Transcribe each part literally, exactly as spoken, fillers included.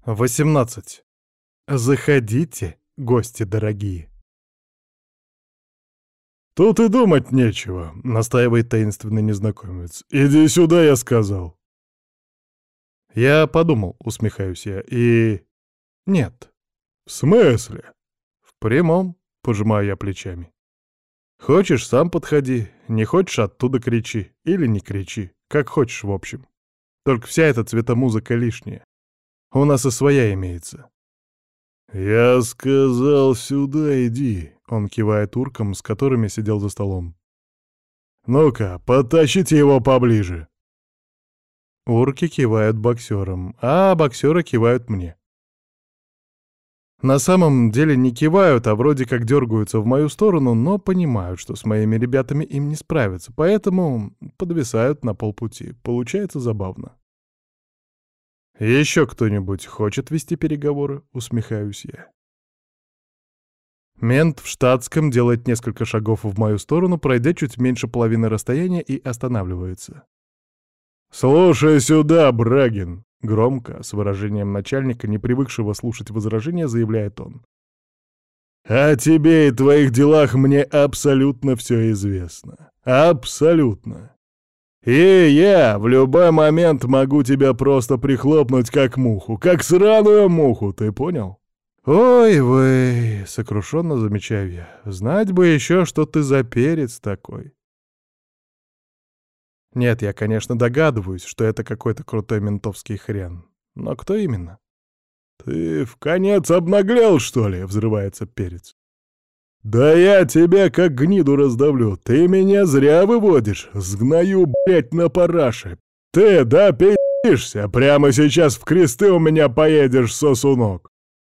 Восемнадцать. Заходите, гости дорогие. «Тут и думать нечего», — настаивает таинственный незнакомец. «Иди сюда, я сказал». Я подумал, усмехаюсь я, и... Нет. «В смысле?» В прямом, пожимаю я плечами. Хочешь, сам подходи, не хочешь, оттуда кричи. Или не кричи, как хочешь, в общем. Только вся эта цветомузыка лишняя. У нас и своя имеется. «Я сказал, сюда иди», — он кивает уркам, с которыми сидел за столом. «Ну-ка, подтащите его поближе». Урки кивают боксерам, а боксеры кивают мне. На самом деле не кивают, а вроде как дергаются в мою сторону, но понимают, что с моими ребятами им не справиться, поэтому подвисают на полпути. Получается забавно. «Еще кто-нибудь хочет вести переговоры?» — усмехаюсь я. Мент в штатском делает несколько шагов в мою сторону, пройдя чуть меньше половины расстояния, и останавливается. «Слушай сюда, Брагин!» — громко, с выражением начальника, не привыкшего слушать возражения, заявляет он. «О тебе и твоих делах мне абсолютно все известно. Абсолютно. И я в любой момент могу тебя просто прихлопнуть как муху, как сраную муху, ты понял?» «Ой вы!» — сокрушенно замечаю я. «Знать бы еще, что ты за перец такой!» Нет, я, конечно, догадываюсь, что это какой-то крутой ментовский хрен. Но кто именно? «Ты вконец обнаглел, что ли?» — взрывается перец. «Да я тебя как гниду раздавлю. Ты меня зря выводишь. Сгною, блядь, на параше. Ты, да, пи***шься. Прямо сейчас в кресты у меня поедешь, сосунок».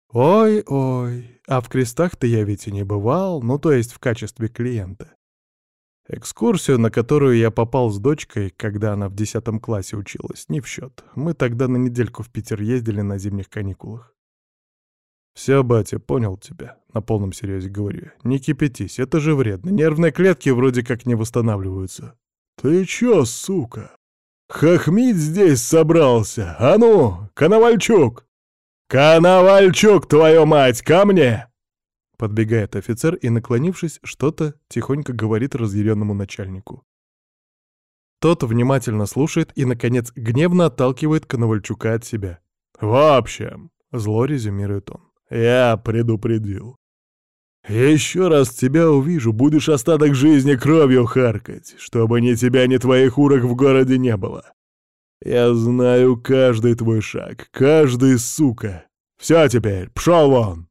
Ой-ой, а в крестах-то я ведь и не бывал, ну то есть в качестве клиента. Экскурсию, на которую я попал с дочкой, когда она в десятом классе училась, не в счет. Мы тогда на недельку в Питер ездили на зимних каникулах. «Все, батя, понял тебя», — на полном серьезе говорю я. «Не кипятись, это же вредно. Нервные клетки вроде как не восстанавливаются». «Ты чё, сука? Хохмить здесь собрался? А ну, Коновальчук! Коновальчук, твою мать, ко мне!» Подбегает офицер и, наклонившись, что-то тихонько говорит разъяренному начальнику. Тот внимательно слушает и, наконец, гневно отталкивает Коновальчука от себя. «В общем», — зло резюмирует он, — «я предупредил. Еще раз тебя увижу, будешь остаток жизни кровью харкать, чтобы ни тебя, ни твоих урок в городе не было. Я знаю каждый твой шаг, каждый, сука. Все теперь, пшел вон!»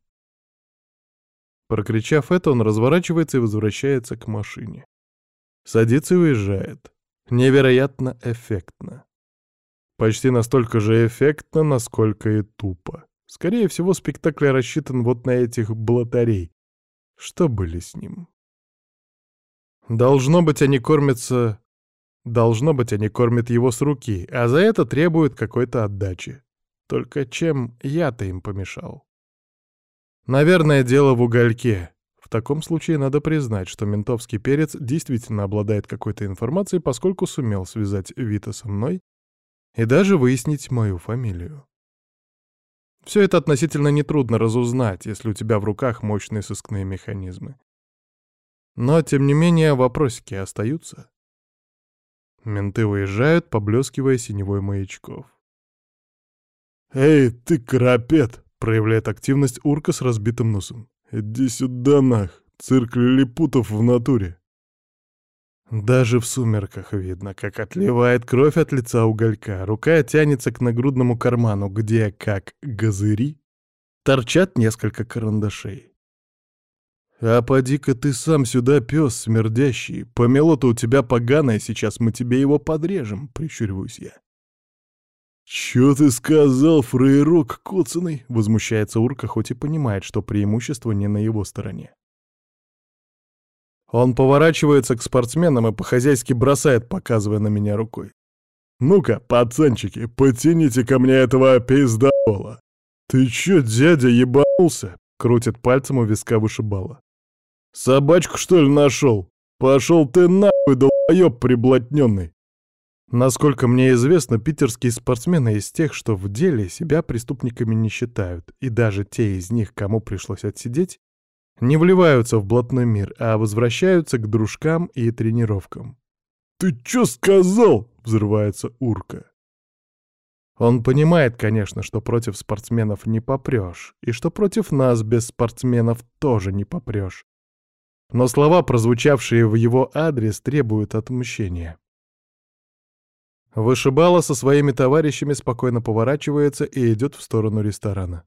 Прокричав это, он разворачивается и возвращается к машине. Садится и уезжает. Невероятно эффектно. Почти настолько же эффектно, насколько и тупо. Скорее всего, спектакль рассчитан вот на этих блатарей. Что были с ним? Должно быть, они кормятся... Должно быть, они кормят его с руки, а за это требуют какой-то отдачи. Только чем я-то им помешал? Наверное, дело в угольке. В таком случае надо признать, что ментовский перец действительно обладает какой-то информацией, поскольку сумел связать Вита со мной и даже выяснить мою фамилию. Все это относительно нетрудно разузнать, если у тебя в руках мощные сыскные механизмы. Но, тем не менее, вопросики остаются. Менты уезжают, поблескивая синевой маячков. «Эй, ты карапет!» — проявляет активность урка с разбитым носом. «Иди сюда, нах! Цирк лилипутов в натуре!» Даже в сумерках видно, как отливает кровь от лица уголька. Рука тянется к нагрудному карману, где, как газыри, торчат несколько карандашей. «А поди-ка ты сам сюда, пес смердящий. Помело-то у тебя поганое, сейчас мы тебе его подрежем», — прищуриваюсь я. «Чё ты сказал, фраерок коцаный?» — возмущается урка, хоть и понимает, что преимущество не на его стороне. Он поворачивается к спортсменам и по-хозяйски бросает, показывая на меня рукой. «Ну-ка, пацанчики, потяните ко мне этого пиздобола!» «Ты чё, дядя, ебанулся?» — крутит пальцем у виска вышибала. «Собачку, что ли, нашел? Пошел ты нахуй, долбоёб приблотненный!» Насколько мне известно, питерские спортсмены из тех, что в деле себя преступниками не считают, и даже те из них, кому пришлось отсидеть, не вливаются в блатной мир, а возвращаются к дружкам и тренировкам. «Ты чё сказал?» — взрывается Урка. Он понимает, конечно, что против спортсменов не попрешь, и что против нас без спортсменов тоже не попрешь. Но слова, прозвучавшие в его адрес, требуют отмщения. Вышибала со своими товарищами спокойно поворачивается и идет в сторону ресторана.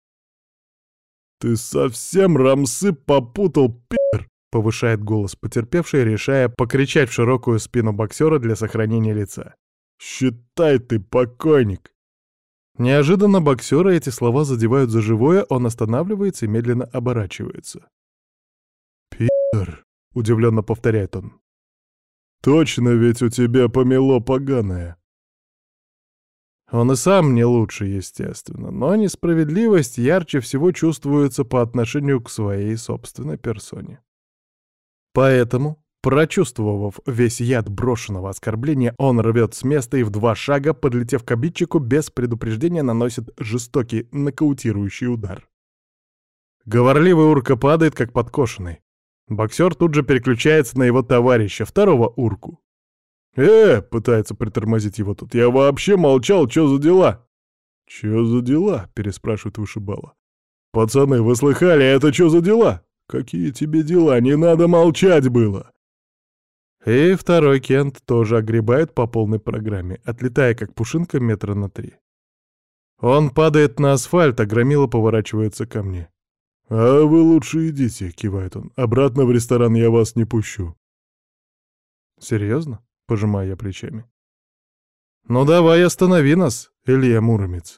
«Ты совсем рамсы попутал, пи***р!» — повышает голос потерпевший, решая покричать в широкую спину боксера для сохранения лица. «Считай, ты покойник!» Неожиданно боксера эти слова задевают за живое, он останавливается и медленно оборачивается. «Пи***р!» — удивленно повторяет он. «Точно ведь у тебя помело поганое!» Он и сам не лучше, естественно, но несправедливость ярче всего чувствуется по отношению к своей собственной персоне. Поэтому, прочувствовав весь яд брошенного оскорбления, он рвет с места и в два шага, подлетев к обидчику, без предупреждения наносит жестокий нокаутирующий удар. Говорливый Урка падает, как подкошенный. Боксер тут же переключается на его товарища, второго Урку. «Э!» — пытается притормозить его тут. «Я вообще молчал, чё за дела?» «Чё за дела?» — переспрашивает вышибала. «Пацаны, вы слыхали, это чё за дела? Какие тебе дела? Не надо молчать было!» И второй Кент тоже огребает по полной программе, отлетая как пушинка метра на три. Он падает на асфальт, а Громила поворачивается ко мне. «А вы лучше идите», — кивает он. «Обратно в ресторан я вас не пущу». «Серьезно?» — пожимаю я плечами. «Ну давай останови нас, Илья Муромец».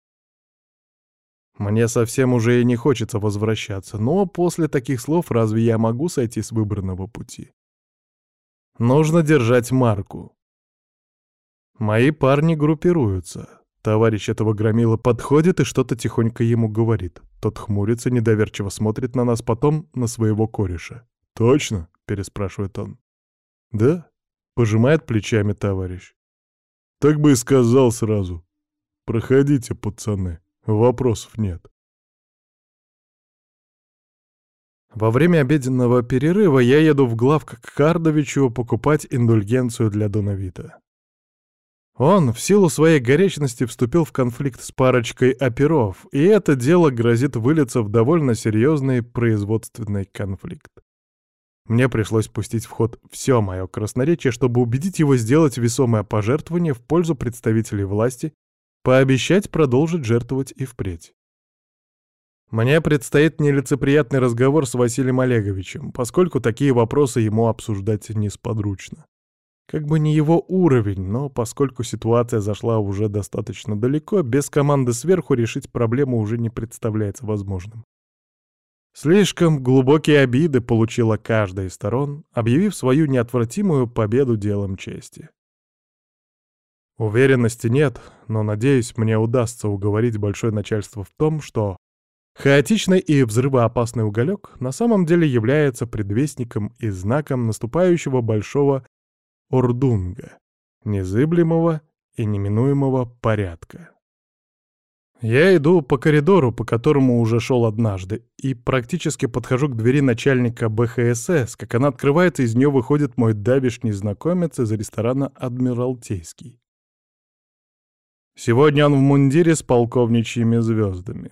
Мне совсем уже и не хочется возвращаться, но после таких слов разве я могу сойти с выбранного пути? Нужно держать марку. Мои парни группируются. Товарищ этого громила подходит и что-то тихонько ему говорит. Тот хмурится, недоверчиво смотрит на нас, потом на своего кореша. «Точно?» — переспрашивает он. «Да?» — пожимает плечами товарищ. «Так бы и сказал сразу. Проходите, пацаны, вопросов нет». Во время обеденного перерыва я еду в главк к Кардовичу покупать индульгенцию для Дона Вита. Он, в силу своей горячности, вступил в конфликт с парочкой оперов, и это дело грозит вылиться в довольно серьезный производственный конфликт. Мне пришлось пустить в ход все мое красноречие, чтобы убедить его сделать весомое пожертвование в пользу представителей власти, пообещать продолжить жертвовать и впредь. Мне предстоит нелицеприятный разговор с Василием Олеговичем, поскольку такие вопросы ему обсуждать несподручно. Как бы не его уровень, но поскольку ситуация зашла уже достаточно далеко, без команды сверху решить проблему уже не представляется возможным. Слишком глубокие обиды получила каждая из сторон, объявив свою неотвратимую победу делом чести. Уверенности нет, но, надеюсь, мне удастся уговорить большое начальство в том, что хаотичный и взрывоопасный уголек на самом деле является предвестником и знаком наступающего большого Ордунга, незыблемого и неминуемого порядка. Я иду по коридору, по которому уже шел однажды, и практически подхожу к двери начальника Бэ Ха Эс Эс, как она открывается, из нее выходит мой давишний знакомец из ресторана «Адмиралтейский». Сегодня он в мундире с полковничьими звездами.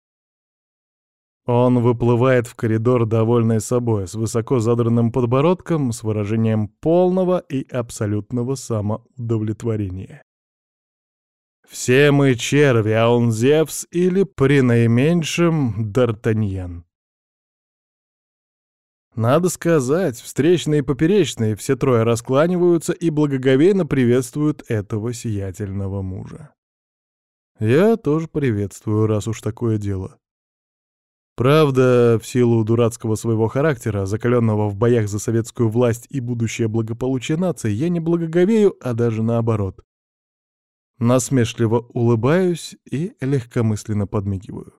Он выплывает в коридор, довольный собой, с высоко задранным подбородком, с выражением полного и абсолютного самоудовлетворения. Все мы черви, а он Зевс или, при наименьшем, Д'Артаньян. Надо сказать, встречные и поперечные все трое раскланиваются и благоговейно приветствуют этого сиятельного мужа. Я тоже приветствую, раз уж такое дело. Правда, в силу дурацкого своего характера, закаленного в боях за советскую власть и будущее благополучие нации, я не благоговею, а даже наоборот. Насмешливо улыбаюсь и легкомысленно подмигиваю.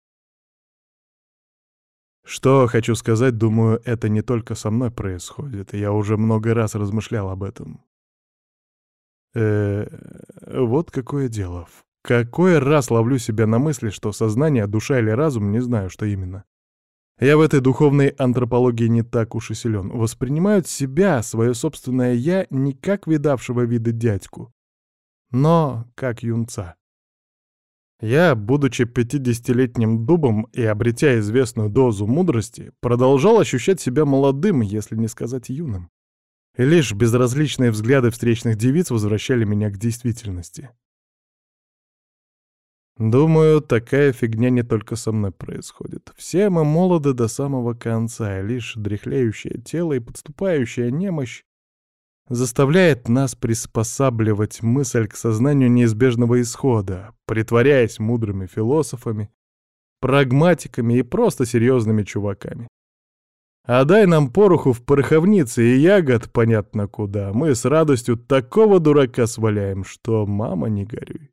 Что хочу сказать, думаю, это не только со мной происходит, я уже много раз размышлял об этом. Э, вот какое дело. В какой раз ловлю себя на мысли, что сознание, душа или разум, не знаю, что именно. Я в этой духовной антропологии не так уж и силен. Воспринимают себя, свое собственное «я», не как видавшего виды дядьку, но как юнца. Я, будучи пятидесятилетним дубом и обретя известную дозу мудрости, продолжал ощущать себя молодым, если не сказать юным. И лишь безразличные взгляды встречных девиц возвращали меня к действительности. Думаю, такая фигня не только со мной происходит. Все мы молоды до самого конца, и лишь дряхлеющее тело и подступающая немощь заставляет нас приспосабливать мысль к сознанию неизбежного исхода, притворяясь мудрыми философами, прагматиками и просто серьезными чуваками. А дай нам пороху в пороховнице и ягод понятно куда, мы с радостью такого дурака сваляем, что мама не горюй.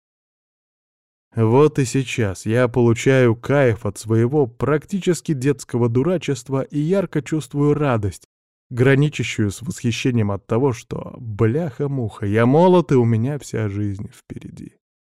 Вот и сейчас я получаю кайф от своего практически детского дурачества и ярко чувствую радость, граничащую с восхищением от того, что, бляха-муха, я молод и у меня вся жизнь впереди.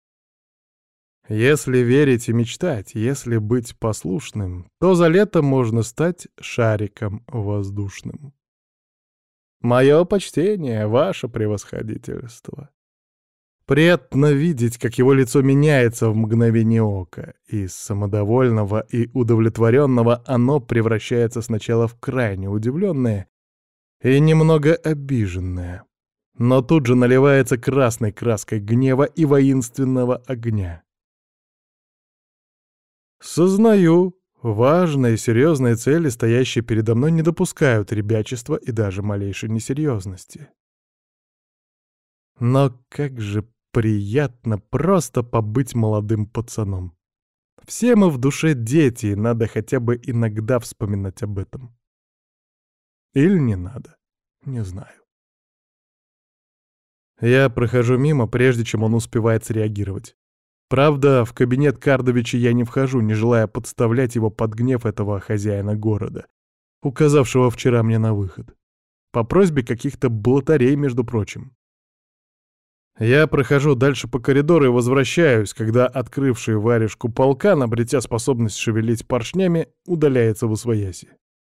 Если верить и мечтать, если быть послушным, то за лето можно стать шариком воздушным. Мое почтение, ваше превосходительство. Приятно видеть, как его лицо меняется в мгновение ока. Из самодовольного и удовлетворенного оно превращается сначала в крайне удивленное и немного обиженное, но тут же наливается красной краской гнева и воинственного огня. Сознаю, важные и серьезные цели, стоящие передо мной, не допускают ребячества и даже малейшей несерьезности. Но как же приятно просто побыть молодым пацаном. Все мы в душе дети, и надо хотя бы иногда вспоминать об этом. Или не надо, не знаю. Я прохожу мимо, прежде чем он успевает среагировать. Правда, в кабинет Кардовича я не вхожу, не желая подставлять его под гнев этого хозяина города, указавшего вчера мне на выход. По просьбе каких-то блатарей, между прочим. Я прохожу дальше по коридору и возвращаюсь, когда открывший варежку полкан, обретя способность шевелить поршнями, удаляется в освояси.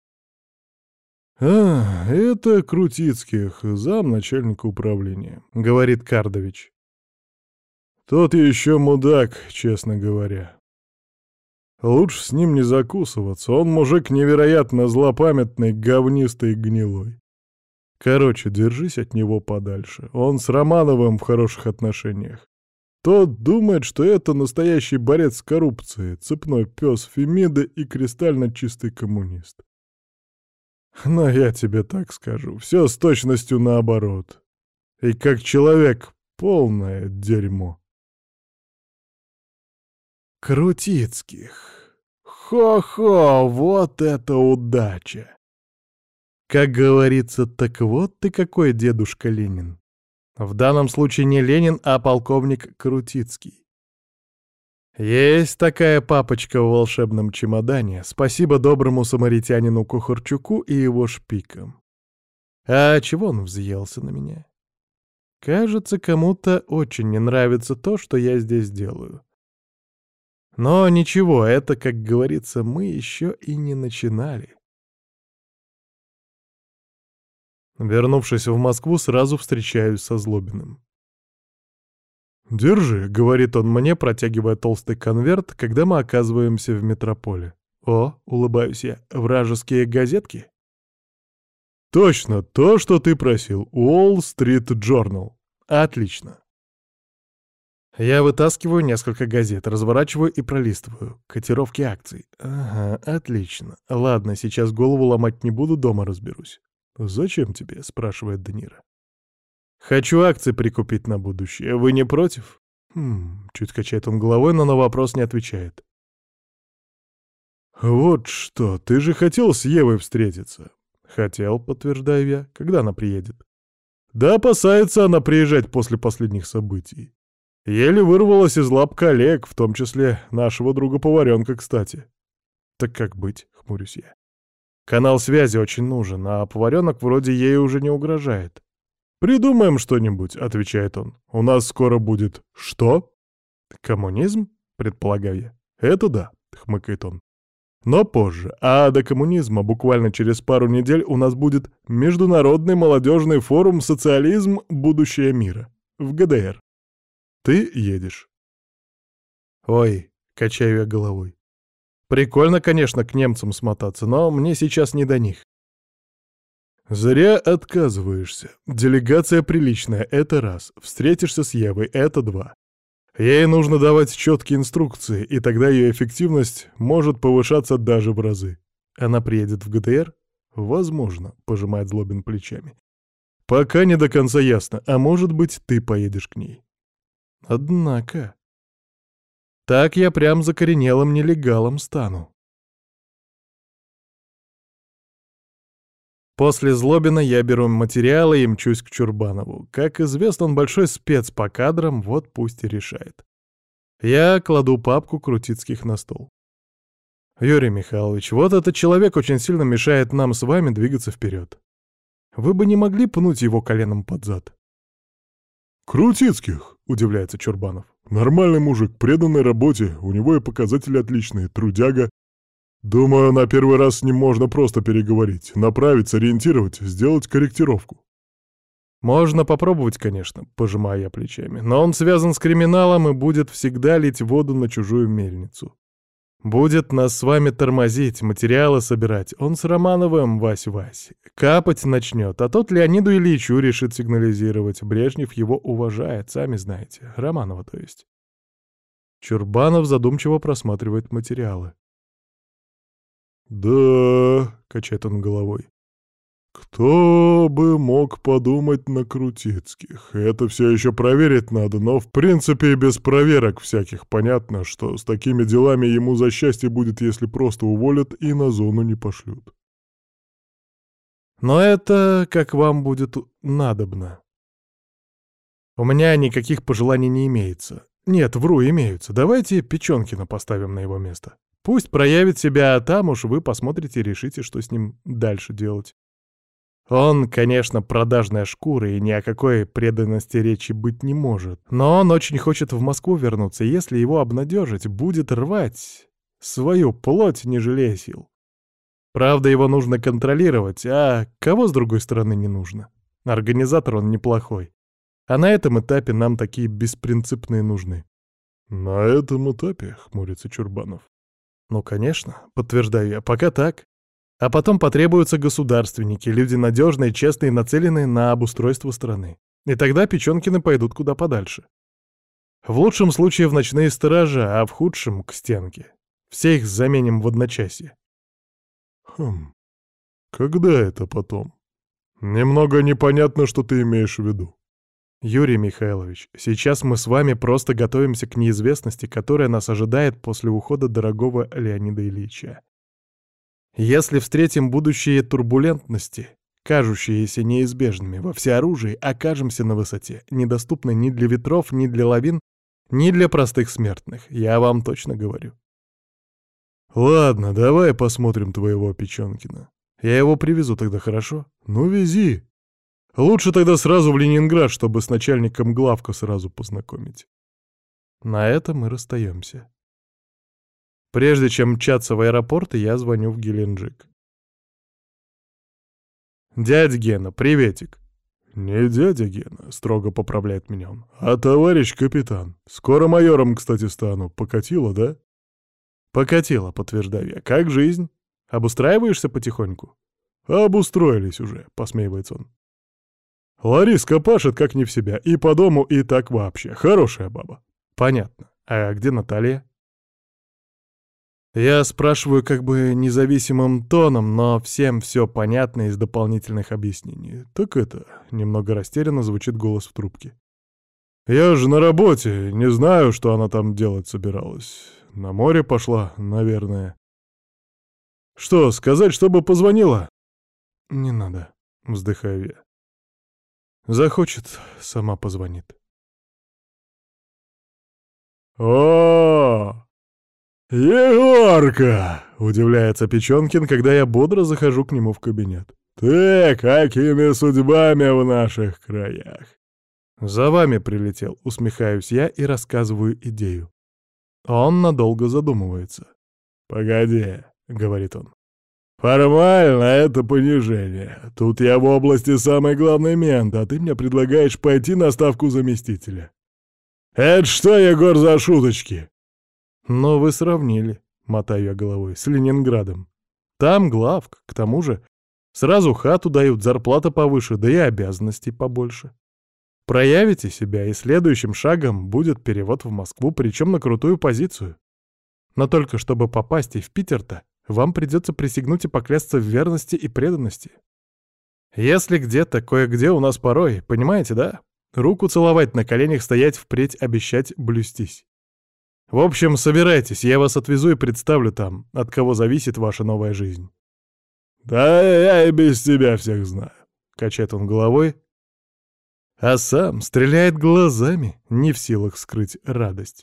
«А, это Крутицких, замначальника управления», — говорит Кардович. «Тот еще мудак, честно говоря. Лучше с ним не закусываться, он мужик невероятно злопамятный, говнистый и гнилой. Короче, держись от него подальше. Он с Романовым в хороших отношениях. Тот думает, что это настоящий борец с коррупцией, цепной пес Фемиды и кристально чистый коммунист. Но я тебе так скажу, все с точностью наоборот. И как человек полное дерьмо». Крутицких. Хо-хо, вот это удача! Как говорится, так вот ты какой дедушка Ленин. В данном случае не Ленин, а полковник Крутицкий. Есть такая папочка в волшебном чемодане. Спасибо доброму самаритянину Кухарчуку и его шпикам. А чего он взъелся на меня? Кажется, кому-то очень не нравится то, что я здесь делаю. Но ничего, это, как говорится, мы еще и не начинали. Вернувшись в Москву, сразу встречаюсь со Злобиным. «Держи», — говорит он мне, протягивая толстый конверт, когда мы оказываемся в метрополе. «О», — улыбаюсь я, — «вражеские газетки?» «Точно, то, что ты просил. Wall Street Journal. Отлично». Я вытаскиваю несколько газет, разворачиваю и пролистываю. Котировки акций. Ага, отлично. Ладно, сейчас голову ломать не буду, дома разберусь. «Зачем тебе?» — спрашивает Де Ниро. «Хочу акции прикупить на будущее. Вы не против?» Хм, чуть качает он головой, но на вопрос не отвечает. «Вот что, ты же хотел с Евой встретиться?» «Хотел», — подтверждаю я. «Когда она приедет?» «Да опасается она приезжать после последних событий. Еле вырвалась из лап коллег, в том числе нашего друга-поваренка, кстати». «Так как быть?» — хмурюсь я. «Канал связи очень нужен, а поваренок вроде ей уже не угрожает». «Придумаем что-нибудь», — отвечает он. «У нас скоро будет...» «Что?» «Коммунизм?» — предполагаю я. «Это да», — хмыкает он. «Но позже. А до коммунизма буквально через пару недель у нас будет Международный молодежный форум «Социализм. Будущее мира» в ГДР. Ты едешь». «Ой», — качаю я головой. «Прикольно, конечно, к немцам смотаться, но мне сейчас не до них». «Зря отказываешься. Делегация приличная — это раз. Встретишься с Евой — это два. Ей нужно давать четкие инструкции, и тогда ее эффективность может повышаться даже в разы. Она приедет в ГДР? Возможно», — пожимает Злобин плечами. «Пока не до конца ясно, а может быть, ты поедешь к ней». Однако... Так я прям закоренелым нелегалом стану. После Злобина я беру материалы и мчусь к Чурбанову. Как известно, он большой спец по кадрам, вот пусть и решает. Я кладу папку Крутицких на стол. «Юрий Михайлович, вот этот человек очень сильно мешает нам с вами двигаться вперед. Вы бы не могли пнуть его коленом под зад?» «Крутицких?» — удивляется Чурбанов. «Нормальный мужик, преданный работе, у него и показатели отличные, трудяга. Думаю, на первый раз с ним можно просто переговорить, направить, сориентировать, сделать корректировку». «Можно попробовать, конечно», — пожимаю я плечами, «но он связан с криминалом и будет всегда лить воду на чужую мельницу. Будет нас с вами тормозить, материалы собирать. Он с Романовым, Вась-Вась, капать начнет, а тот Леониду Ильичу решит сигнализировать. Брежнев его уважает, сами знаете. Романова, то есть». Чурбанов задумчиво просматривает материалы. «Да», — качает он головой, — «кто бы мог подумать на Крутицких? Это все еще проверить надо, но в принципе и без проверок всяких понятно, что с такими делами ему за счастье будет, если просто уволят и на зону не пошлют». «Но это как вам будет надобно. У меня никаких пожеланий не имеется. Нет, вру, имеются. Давайте Печенкина поставим на его место. Пусть проявит себя, а там уж вы посмотрите и решите, что с ним дальше делать. Он, конечно, продажная шкура, и ни о какой преданности речи быть не может. Но он очень хочет в Москву вернуться, и если его обнадежить, будет рвать свою плоть, не жалея сил. Правда, его нужно контролировать, а кого с другой стороны не нужно? Организатор он неплохой. А на этом этапе нам такие беспринципные нужны». «На этом этапе?» — хмурится Чурбанов. «Ну, конечно», — подтверждаю я, — «пока так. А потом потребуются государственники, люди надежные, честные, нацеленные на обустройство страны. И тогда Печенкины пойдут куда подальше. В лучшем случае в ночные сторожа, а в худшем — к стенке. Все их заменим в одночасье». «Хм, когда это потом? Немного непонятно, что ты имеешь в виду». «Юрий Михайлович, сейчас мы с вами просто готовимся к неизвестности, которая нас ожидает после ухода дорогого Леонида Ильича. Если встретим будущие турбулентности, кажущиеся неизбежными во всеоружии, окажемся на высоте, недоступной ни для ветров, ни для лавин, ни для простых смертных, я вам точно говорю». «Ладно, давай посмотрим твоего Печенкина. Я его привезу тогда, хорошо? Ну, вези. Лучше тогда сразу в Ленинград, чтобы с начальником главка сразу познакомить». На этом мы расстаемся. Прежде чем мчаться в аэропорт, я звоню в Геленджик. «Дядя Гена, приветик». «Не дядя Гена», — строго поправляет меня он, — «а товарищ капитан. Скоро майором, кстати, стану. Покатило, да?» «Покатило», — подтверждаю я. «Как жизнь? Обустраиваешься потихоньку?» «Обустроились уже», — посмеивается он. «Лариска пашет как не в себя, и по дому, и так вообще. Хорошая баба». «Понятно. А где Наталья?» Я спрашиваю как бы независимым тоном, но всем все понятно из дополнительных объяснений. «Так это...» — немного растерянно звучит голос в трубке. «Я же на работе, не знаю, что она там делать собиралась. На море пошла, наверное». «Что, сказать, чтобы позвонила?» «Не надо», — вздыхаю я. «Захочет, сама позвонит». «О, Егорка!» — удивляется Печенкин, когда я бодро захожу к нему в кабинет. Ты какими судьбами в наших краях? За вами прилетел, усмехаюсь я и рассказываю идею. Он надолго задумывается. «Погоди», — говорит он. «Формально это понижение. Тут я в области самый главный мент, а ты мне предлагаешь пойти на ставку заместителя. Это что, Егор, за шуточки?» Но вы сравнили, мотаю я головой, с Ленинградом. Там главк, к тому же. Сразу хату дают, зарплата повыше, да и обязанностей побольше. Проявите себя, и следующим шагом будет перевод в Москву, причем на крутую позицию. Но только чтобы попасть и в Питер-то, вам придется присягнуть и поклясться в верности и преданности. Если где-то, кое-где у нас порой, понимаете, да? Руку целовать, на коленях стоять, впредь обещать, блюстись. В общем, собирайтесь, я вас отвезу и представлю там, от кого зависит ваша новая жизнь. «Да я и без тебя всех знаю», — качает он головой, а сам стреляет глазами, не в силах скрыть радость.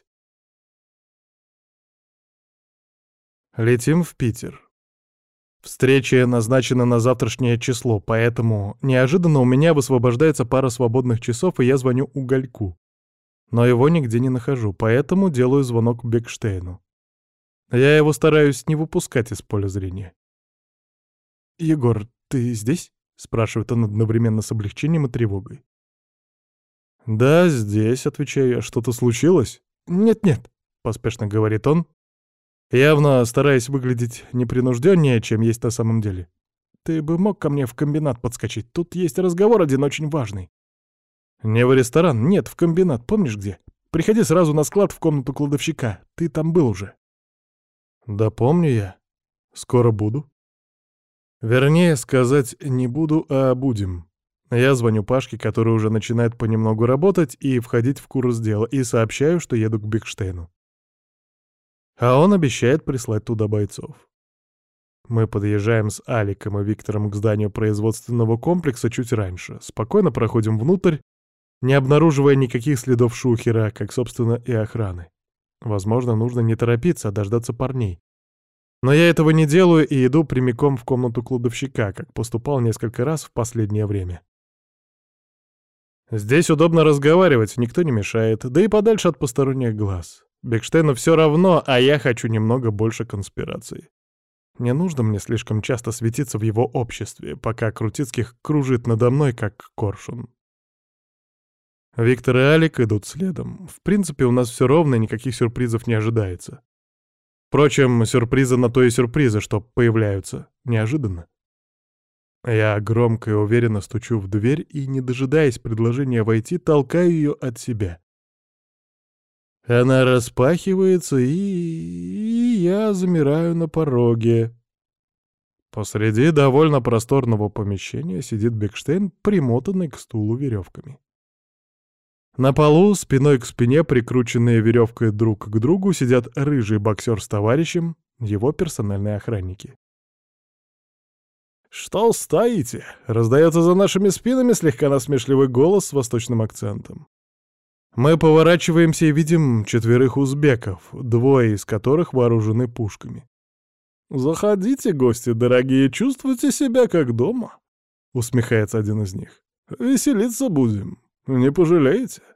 Летим в Питер. Встреча назначена на завтрашнее число, поэтому неожиданно у меня высвобождается пара свободных часов, и я звоню Угольку. Но его нигде не нахожу, поэтому делаю звонок Бекштейну. Я его стараюсь не выпускать из поля зрения. «Егор, ты здесь?» — спрашивает он одновременно с облегчением и тревогой. «Да, здесь», — отвечаю я. «Что-то случилось?» «Нет-нет», — поспешно говорит он, явно стараясь выглядеть непринужденнее, чем есть на самом деле. «Ты бы мог ко мне в комбинат подскочить? Тут есть разговор один очень важный». «Не в ресторан? Нет, в комбинат. Помнишь где? Приходи сразу на склад в комнату кладовщика. Ты там был уже». «Да помню я. Скоро буду». Вернее, сказать не буду, а будем. Я звоню Пашке, который уже начинает понемногу работать и входить в курс дела, и сообщаю, что еду к Бекштейну. А он обещает прислать туда бойцов. Мы подъезжаем с Аликом и Виктором к зданию производственного комплекса чуть раньше, спокойно проходим внутрь, не обнаруживая никаких следов шухера, как, собственно, и охраны. Возможно, нужно не торопиться, а дождаться парней. Но я этого не делаю и иду прямиком в комнату кладовщика, как поступал несколько раз в последнее время. Здесь удобно разговаривать, никто не мешает, да и подальше от посторонних глаз. Бекштейну все равно, а я хочу немного больше конспирации. Не нужно мне слишком часто светиться в его обществе, пока Крутицких кружит надо мной, как коршун. Виктор и Алик идут следом. В принципе, у нас все ровно, никаких сюрпризов не ожидается. Впрочем, сюрпризы на то и сюрпризы, что появляются неожиданно. Я громко и уверенно стучу в дверь и, не дожидаясь предложения войти, толкаю ее от себя. Она распахивается, и... и я замираю на пороге. Посреди довольно просторного помещения сидит Бекштейн, примотанный к стулу веревками. На полу, спиной к спине, прикрученные веревкой друг к другу, сидят рыжий боксер с товарищем, его персональные охранники. «Что стоите?» — раздается за нашими спинами слегка насмешливый голос с восточным акцентом. Мы поворачиваемся и видим четверых узбеков, двое из которых вооружены пушками. «Заходите, гости дорогие, чувствуйте себя как дома», — усмехается один из них. «Веселиться будем, не пожалеете».